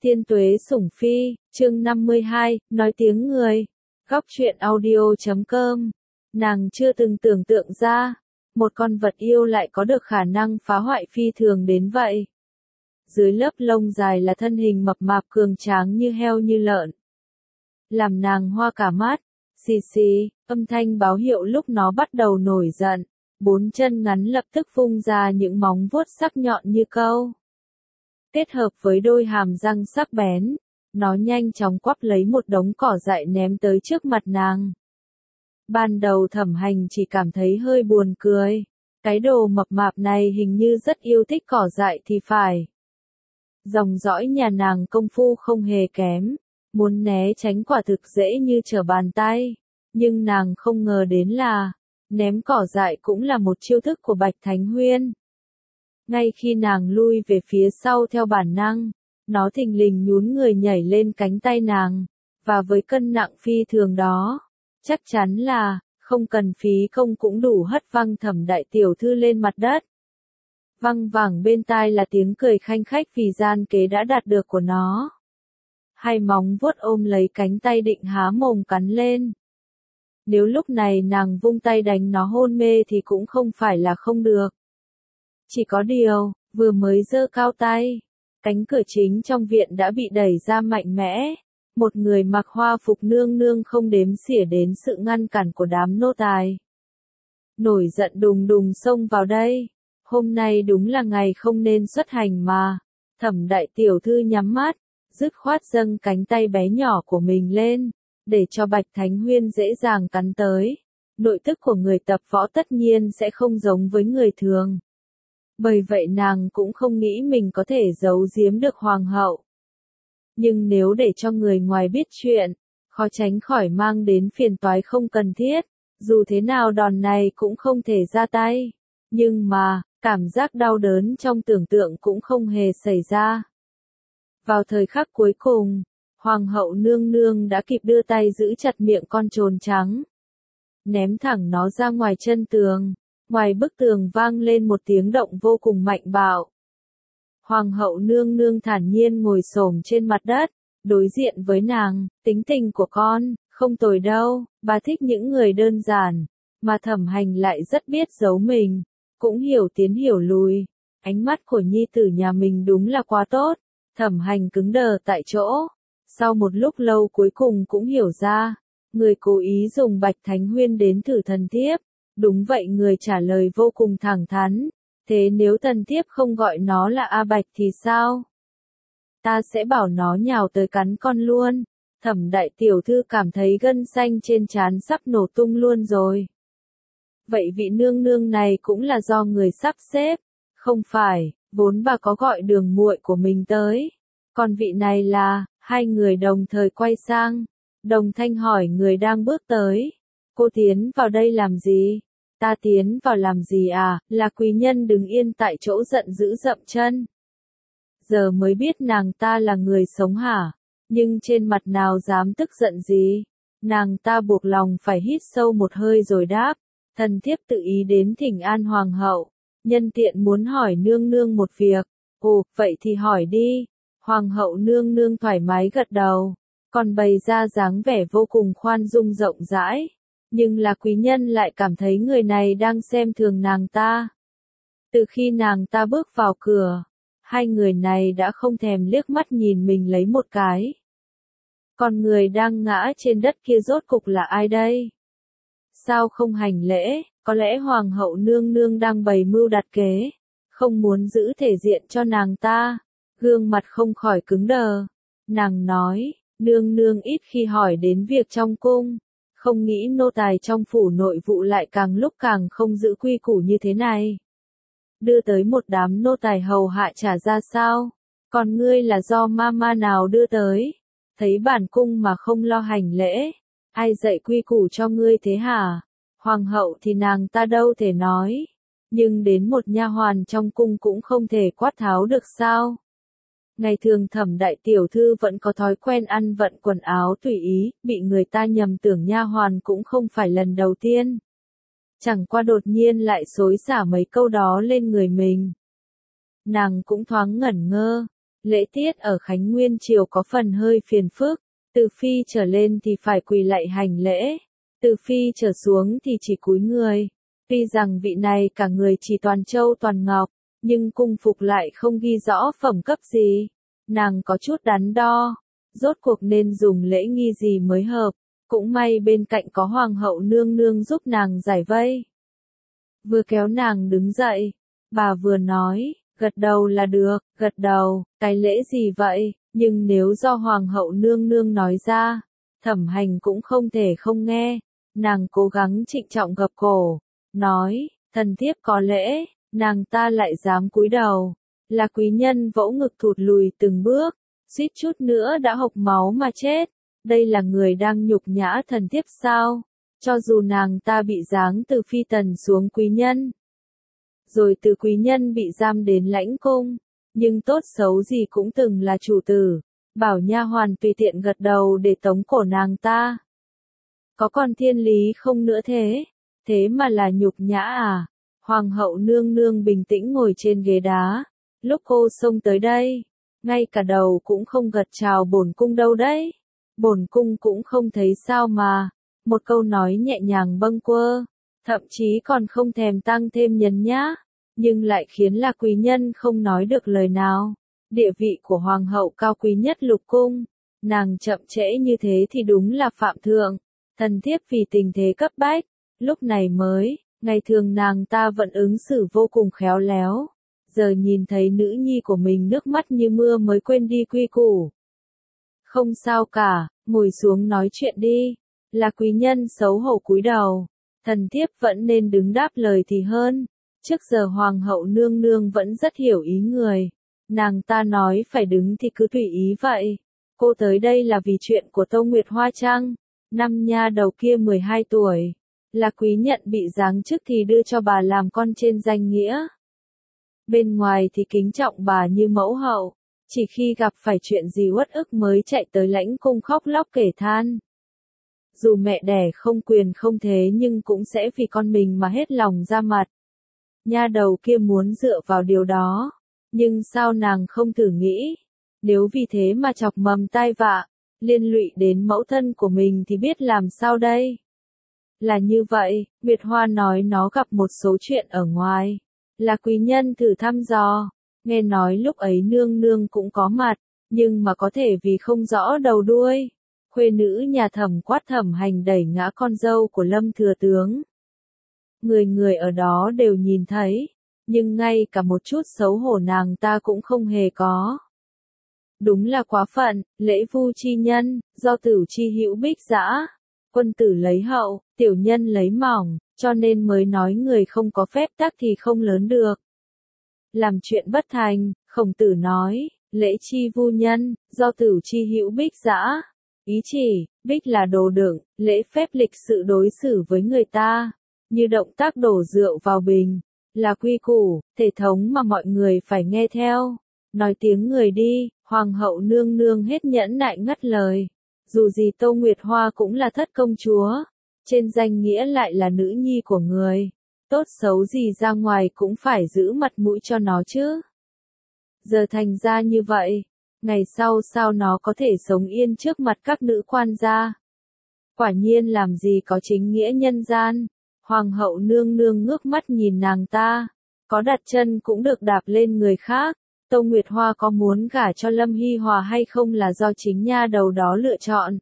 Tiên tuế sủng phi, chương 52, nói tiếng người. Góc truyện audio.com. Nàng chưa từng tưởng tượng ra, một con vật yêu lại có được khả năng phá hoại phi thường đến vậy. Dưới lớp lông dài là thân hình mập mạp cường tráng như heo như lợn. Làm nàng hoa cả mắt, xì xì, âm thanh báo hiệu lúc nó bắt đầu nổi giận. Bốn chân ngắn lập tức phun ra những móng vuốt sắc nhọn như câu. Kết hợp với đôi hàm răng sắc bén, nó nhanh chóng quắp lấy một đống cỏ dại ném tới trước mặt nàng. Ban đầu Thẩm Hành chỉ cảm thấy hơi buồn cười, cái đồ mập mạp này hình như rất yêu thích cỏ dại thì phải. Dòng dõi nhà nàng công phu không hề kém, muốn né tránh quả thực dễ như trở bàn tay, nhưng nàng không ngờ đến là, ném cỏ dại cũng là một chiêu thức của Bạch Thánh Huyên. Ngay khi nàng lui về phía sau theo bản năng, nó thình lình nhún người nhảy lên cánh tay nàng, và với cân nặng phi thường đó, chắc chắn là, không cần phí công cũng đủ hất văng Thẩm đại tiểu thư lên mặt đất. Văng vẳng bên tai là tiếng cười khanh khách vì gian kế đã đạt được của nó. Hai móng vuốt ôm lấy cánh tay định há mồm cắn lên. Nếu lúc này nàng vung tay đánh nó hôn mê thì cũng không phải là không được. Chỉ có điều, vừa mới giơ cao tay, cánh cửa chính trong viện đã bị đẩy ra mạnh mẽ. Một người mặc hoa phục nương nương không đếm xỉa đến sự ngăn cản của đám nô tài. Nổi giận đùng đùng xông vào đây. Hôm nay đúng là ngày không nên xuất hành mà. Thẩm đại tiểu thư nhắm mắt, dứt khoát dâng cánh tay bé nhỏ của mình lên, để cho Bạch Thánh Huyên dễ dàng cắn tới. Nội tức của người tập võ tất nhiên sẽ không giống với người thường. Bởi vậy nàng cũng không nghĩ mình có thể giấu giếm được hoàng hậu. Nhưng nếu để cho người ngoài biết chuyện, khó tránh khỏi mang đến phiền toái không cần thiết, dù thế nào đòn này cũng không thể ra tay. Nhưng mà, cảm giác đau đớn trong tưởng tượng cũng không hề xảy ra. Vào thời khắc cuối cùng, hoàng hậu nương nương đã kịp đưa tay giữ chặt miệng con trồn trắng. Ném thẳng nó ra ngoài chân tường. Ngoài bức tường vang lên một tiếng động vô cùng mạnh bạo. Hoàng hậu nương nương thản nhiên ngồi xổm trên mặt đất, đối diện với nàng, tính tình của con, không tồi đâu, bà thích những người đơn giản, mà Thẩm Hành lại rất biết giấu mình, cũng hiểu tiến hiểu lùi. Ánh mắt của nhi tử nhà mình đúng là quá tốt. Thẩm Hành cứng đờ tại chỗ, sau một lúc lâu cuối cùng cũng hiểu ra, người cố ý dùng Bạch Thánh Huyên đến thử thần thiếp. Đúng vậy, người trả lời vô cùng thẳng thắn. Thế nếu thần thiếp không gọi nó là A Bạch thì sao? Ta sẽ bảo nó nhào tới cắn con luôn. Thẩm đại tiểu thư cảm thấy gân xanh trên trán sắp nổ tung luôn rồi. Vậy vị nương nương này cũng là do người sắp xếp. Không phải, vốn bà có gọi đường muội của mình tới. Còn vị này là, hai người đồng thời quay sang. Đồng thanh hỏi người đang bước tới. Cô tiến vào đây làm gì? Ta tiến vào làm gì à? Là quý nhân đứng yên tại chỗ giận dữ dậm chân. Giờ mới biết nàng ta là người sống hả? Nhưng trên mặt nào dám tức giận gì? Nàng ta buộc lòng phải hít sâu một hơi rồi đáp. Thần thiếp tự ý đến thỉnh an hoàng hậu. Nhân tiện muốn hỏi nương nương một việc. Ồ, vậy thì hỏi đi. Hoàng hậu nương nương thoải mái gật đầu. Còn bày ra dáng vẻ vô cùng khoan dung rộng rãi. Nhưng là quý nhân lại cảm thấy người này đang xem thường nàng ta. Từ khi nàng ta bước vào cửa, hai người này đã không thèm liếc mắt nhìn mình lấy một cái. Còn người đang ngã trên đất kia rốt cục là ai đây? Sao không hành lễ? Có lẽ hoàng hậu nương nương đang bày mưu đặt kế, không muốn giữ thể diện cho nàng ta. Gương mặt không khỏi cứng đờ. Nàng nói, nương nương ít khi hỏi đến việc trong cung. Không nghĩ nô tài trong phủ nội vụ lại càng lúc càng không giữ quy củ như thế này. Đưa tới một đám nô tài hầu hạ trả ra sao? Còn ngươi là do ma nào đưa tới? Thấy bản cung mà không lo hành lễ. Ai dạy quy củ cho ngươi thế hả? Hoàng hậu thì nàng ta đâu thể nói. Nhưng đến một nha hoàn trong cung cũng không thể quát tháo được sao? Ngày thường Thẩm đại tiểu thư vẫn có thói quen ăn vận quần áo tùy ý, bị người ta nhầm tưởng nha hoàn cũng không phải lần đầu tiên. Chẳng qua đột nhiên lại xối xả mấy câu đó lên người mình. Nàng cũng thoáng ngẩn ngơ, Lễ tiết ở Khánh Nguyên Triều có phần hơi phiền phức, từ phi trở lên thì phải quỳ lạy hành lễ, từ phi trở xuống thì chỉ cúi người. Tuy rằng vị này cả người chỉ toàn châu toàn ngọc, nhưng cung phục lại không ghi rõ phẩm cấp gì. Nàng có chút đắn đo, rốt cuộc nên dùng lễ nghi gì mới hợp, cũng may bên cạnh có hoàng hậu nương nương giúp nàng giải vây. Vừa kéo nàng đứng dậy, bà vừa nói, gật đầu là được, gật đầu, cái lễ gì vậy, nhưng nếu do hoàng hậu nương nương nói ra, Thẩm Hành cũng không thể không nghe. Nàng cố gắng trịnh trọng gập cổ, nói, thần thiếp có lễ, nàng ta lại dám cúi đầu, là quý nhân vỗ ngực thụt lùi từng bước, suýt chút nữa đã hộc máu mà chết. Đây là người đang nhục nhã thần thiếp sao? Cho dù nàng ta bị giáng từ phi tần xuống quý nhân, rồi từ quý nhân bị giam đến lãnh cung, nhưng tốt xấu gì cũng từng là chủ tử, bảo nha hoàn tùy tiện gật đầu để tống cổ nàng ta. Có còn thiên lý không nữa thế? Thế mà là nhục nhã à? Hoàng hậu nương nương bình tĩnh ngồi trên ghế đá, lúc cô xông tới đây, ngay cả đầu cũng không gật chào bổn cung đâu đấy. Bổn cung cũng không thấy sao mà, một câu nói nhẹ nhàng bâng quơ, thậm chí còn không thèm tăng thêm nhấn nhá, nhưng lại khiến là quý nhân không nói được lời nào. Địa vị của hoàng hậu cao quý nhất lục cung, nàng chậm trễ như thế thì đúng là phạm thượng. Thần thiếp vì tình thế cấp bách, lúc này mới, ngày thường nàng ta vẫn ứng xử vô cùng khéo léo, giờ nhìn thấy nữ nhi của mình nước mắt như mưa mới quên đi quy củ. Không sao cả, ngồi xuống nói chuyện đi. Là quý nhân xấu hổ cúi đầu, thần thiếp vẫn nên đứng đáp lời thì hơn. Trước giờ hoàng hậu nương nương vẫn rất hiểu ý người, nàng ta nói phải đứng thì cứ tùy ý vậy. Cô tới đây là vì chuyện của Tâu Nguyệt Hoa chăng? Năm nha đầu kia 12 tuổi, là quý nhận bị giáng chức thì đưa cho bà làm con trên danh nghĩa. Bên ngoài thì kính trọng bà như mẫu hậu, chỉ khi gặp phải chuyện gì uất ức mới chạy tới lãnh cung khóc lóc kể than. Dù mẹ đẻ không quyền không thế nhưng cũng sẽ vì con mình mà hết lòng ra mặt. Nha đầu kia muốn dựa vào điều đó, nhưng sao nàng không thử nghĩ, nếu vì thế mà chọc mầm tai vạ, liên lụy đến mẫu thân của mình thì biết làm sao đây? Là như vậy, Nguyệt Hoa nói nó gặp một số chuyện ở ngoài, là quý nhân thử thăm dò, nghe nói lúc ấy nương nương cũng có mặt, nhưng mà có thể vì không rõ đầu đuôi. Khuê nữ nhà Thẩm quát Thẩm Hành đẩy ngã con dâu của Lâm thừa tướng. Người người ở đó đều nhìn thấy, nhưng ngay cả một chút xấu hổ nàng ta cũng không hề có. Đúng là quá phận, lễ vu chi nhân, do tử chi hữu bích dã. Quân tử lấy hậu, tiểu nhân lấy mỏng, cho nên mới nói người không có phép tắc thì không lớn được. Làm chuyện bất thành, Khổng Tử nói, lễ chi vu nhân, do tử chi hữu bích dã. Ý chỉ, bích là đồ đựng, lễ phép lịch sự đối xử với người ta, như động tác đổ rượu vào bình, là quy củ, thể thống mà mọi người phải nghe theo. Nói tiếng người đi, hoàng hậu nương nương hết nhẫn nại ngắt lời. Dù gì Tâu Nguyệt Hoa cũng là thất công chúa, trên danh nghĩa lại là nữ nhi của người, tốt xấu gì ra ngoài cũng phải giữ mặt mũi cho nó chứ. Giờ thành ra như vậy, ngày sau sao nó có thể sống yên trước mặt các nữ quan gia? Quả nhiên làm gì có chính nghĩa nhân gian. Hoàng hậu nương nương ngước mắt nhìn nàng ta, có đặt chân cũng được đạp lên người khác. Tâu Nguyệt Hoa có muốn gả cho Lâm Hy Hòa hay không là do chính nha đầu đó lựa chọn.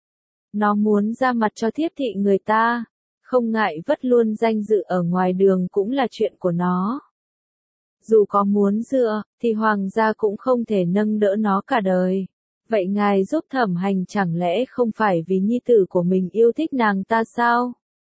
Nó muốn ra mặt cho thiếp thị người ta, không ngại vất luôn danh dự ở ngoài đường cũng là chuyện của nó. Dù có muốn dựa, thì hoàng gia cũng không thể nâng đỡ nó cả đời. Vậy ngài giúp Thẩm Hành chẳng lẽ không phải vì nhi tử của mình yêu thích nàng ta sao?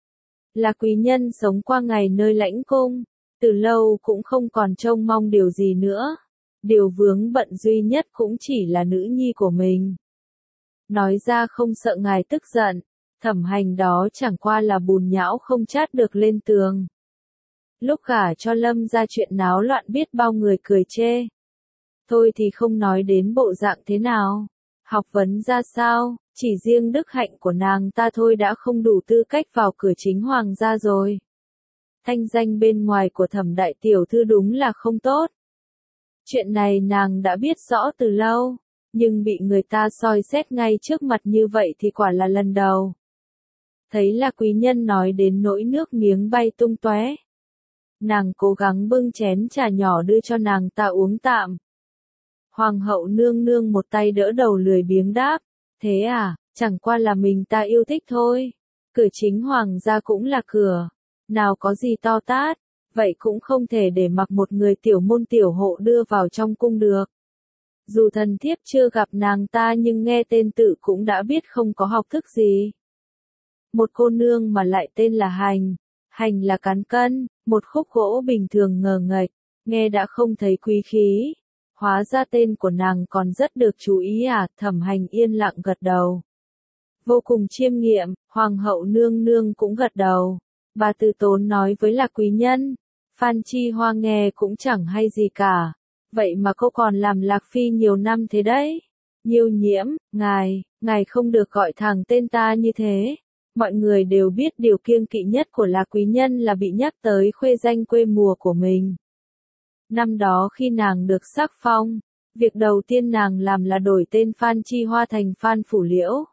Là quý nhân sống qua ngày nơi lãnh cung, từ lâu cũng không còn trông mong điều gì nữa. Điều vướng bận duy nhất cũng chỉ là nữ nhi của mình. Nói ra không sợ ngài tức giận, Thẩm Hành đó chẳng qua là bùn nhão không chát được lên tường. Lúc gả cho Lâm ra chuyện náo loạn biết bao người cười chê. Thôi thì không nói đến bộ dạng thế nào, học vấn ra sao, chỉ riêng đức hạnh của nàng ta thôi đã không đủ tư cách vào cửa chính hoàng gia rồi. Thanh danh bên ngoài của Thẩm đại tiểu thư đúng là không tốt. Chuyện này nàng đã biết rõ từ lâu, nhưng bị người ta soi xét ngay trước mặt như vậy thì quả là lần đầu. Thấy là quý nhân nói đến nỗi nước miếng bay tung tóe. Nàng cố gắng bưng chén trà nhỏ đưa cho nàng ta uống tạm. Hoàng hậu nương nương một tay đỡ đầu lười biếng đáp, thế à, chẳng qua là mình ta yêu thích thôi. Cửa chính hoàng gia cũng là cửa, nào có gì to tát, vậy cũng không thể để mặc một người tiểu môn tiểu hộ đưa vào trong cung được. Dù thần thiếp chưa gặp nàng ta nhưng nghe tên tự cũng đã biết không có học thức gì. Một cô nương mà lại tên là Hành, Hành là cán cân, một khúc gỗ bình thường ngờ nghệch, nghe đã không thấy quý khí. Hóa ra tên của nàng còn rất được chú ý à, Thẩm Hành yên lặng gật đầu. Vô cùng chiêm nghiệm, hoàng hậu nương nương cũng gật đầu. Bà từ tốn nói với Lạc quý nhân, Phan Chi Hoa nghe cũng chẳng hay gì cả. Vậy mà cô còn làm Lạc Phi nhiều năm thế đấy. Nhiêu Nhiễm, ngài không được gọi thẳng tên ta như thế. Mọi người đều biết điều kiêng kỵ nhất của Lạc quý nhân là bị nhắc tới khuê danh quê mùa của mình. Năm đó khi nàng được sắc phong, việc đầu tiên nàng làm là đổi tên Phan Chi Hoa thành Phan Phủ Liễu.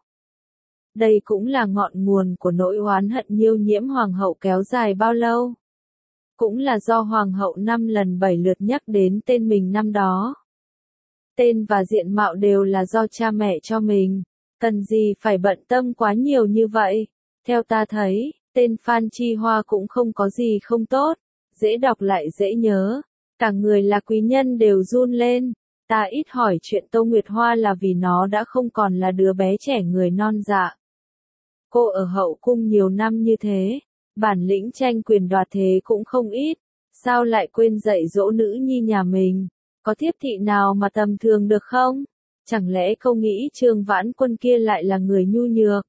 Đây cũng là ngọn nguồn của nỗi oán hận Nhiêu Nhiễm hoàng hậu kéo dài bao lâu. Cũng là do hoàng hậu 5 lần 7 lượt nhắc đến tên mình năm đó. Tên và diện mạo đều là do cha mẹ cho mình, cần gì phải bận tâm quá nhiều như vậy. Theo ta thấy, tên Phan Chi Hoa cũng không có gì không tốt, dễ đọc lại dễ nhớ. Cả người là quý nhân đều run lên. Ta ít hỏi chuyện Tô Nguyệt Hoa là vì nó đã không còn là đứa bé trẻ người non dạ. Cô ở hậu cung nhiều năm như thế, bản lĩnh tranh quyền đoạt thế cũng không ít, sao lại quên dạy dỗ nữ nhi nhà mình, có thiếp thị nào mà tầm thường được không? Chẳng lẽ câu nghĩ Trương Vãn Quân kia lại là người nhu nhược?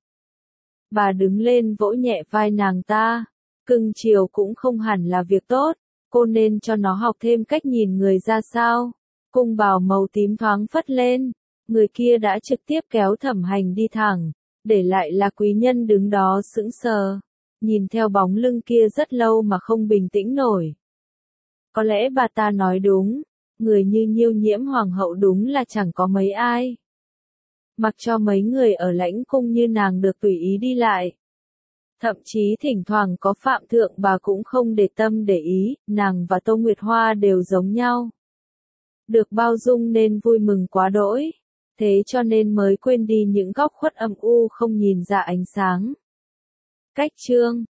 Bà đứng lên vỗ nhẹ vai nàng ta, cưng chiều cũng không hẳn là việc tốt, cô nên cho nó học thêm cách nhìn người ra sao. Cung bào màu tím thoáng phất lên, người kia đã trực tiếp kéo Thẩm Hành đi thẳng, để lại là quý nhân đứng đó sững sờ, nhìn theo bóng lưng kia rất lâu mà không bình tĩnh nổi. Có lẽ bà ta nói đúng, người như Nhiêu Nhiễm hoàng hậu đúng là chẳng có mấy ai. Mặc cho mấy người ở lãnh cung như nàng được tùy ý đi lại. Thậm chí thỉnh thoảng có phạm thượng bà cũng không để tâm để ý, nàng và Tô Nguyệt Hoa đều giống nhau. Được bao dung nên vui mừng quá đỗi, thế cho nên mới quên đi những góc khuất âm u không nhìn ra ánh sáng. Cách chương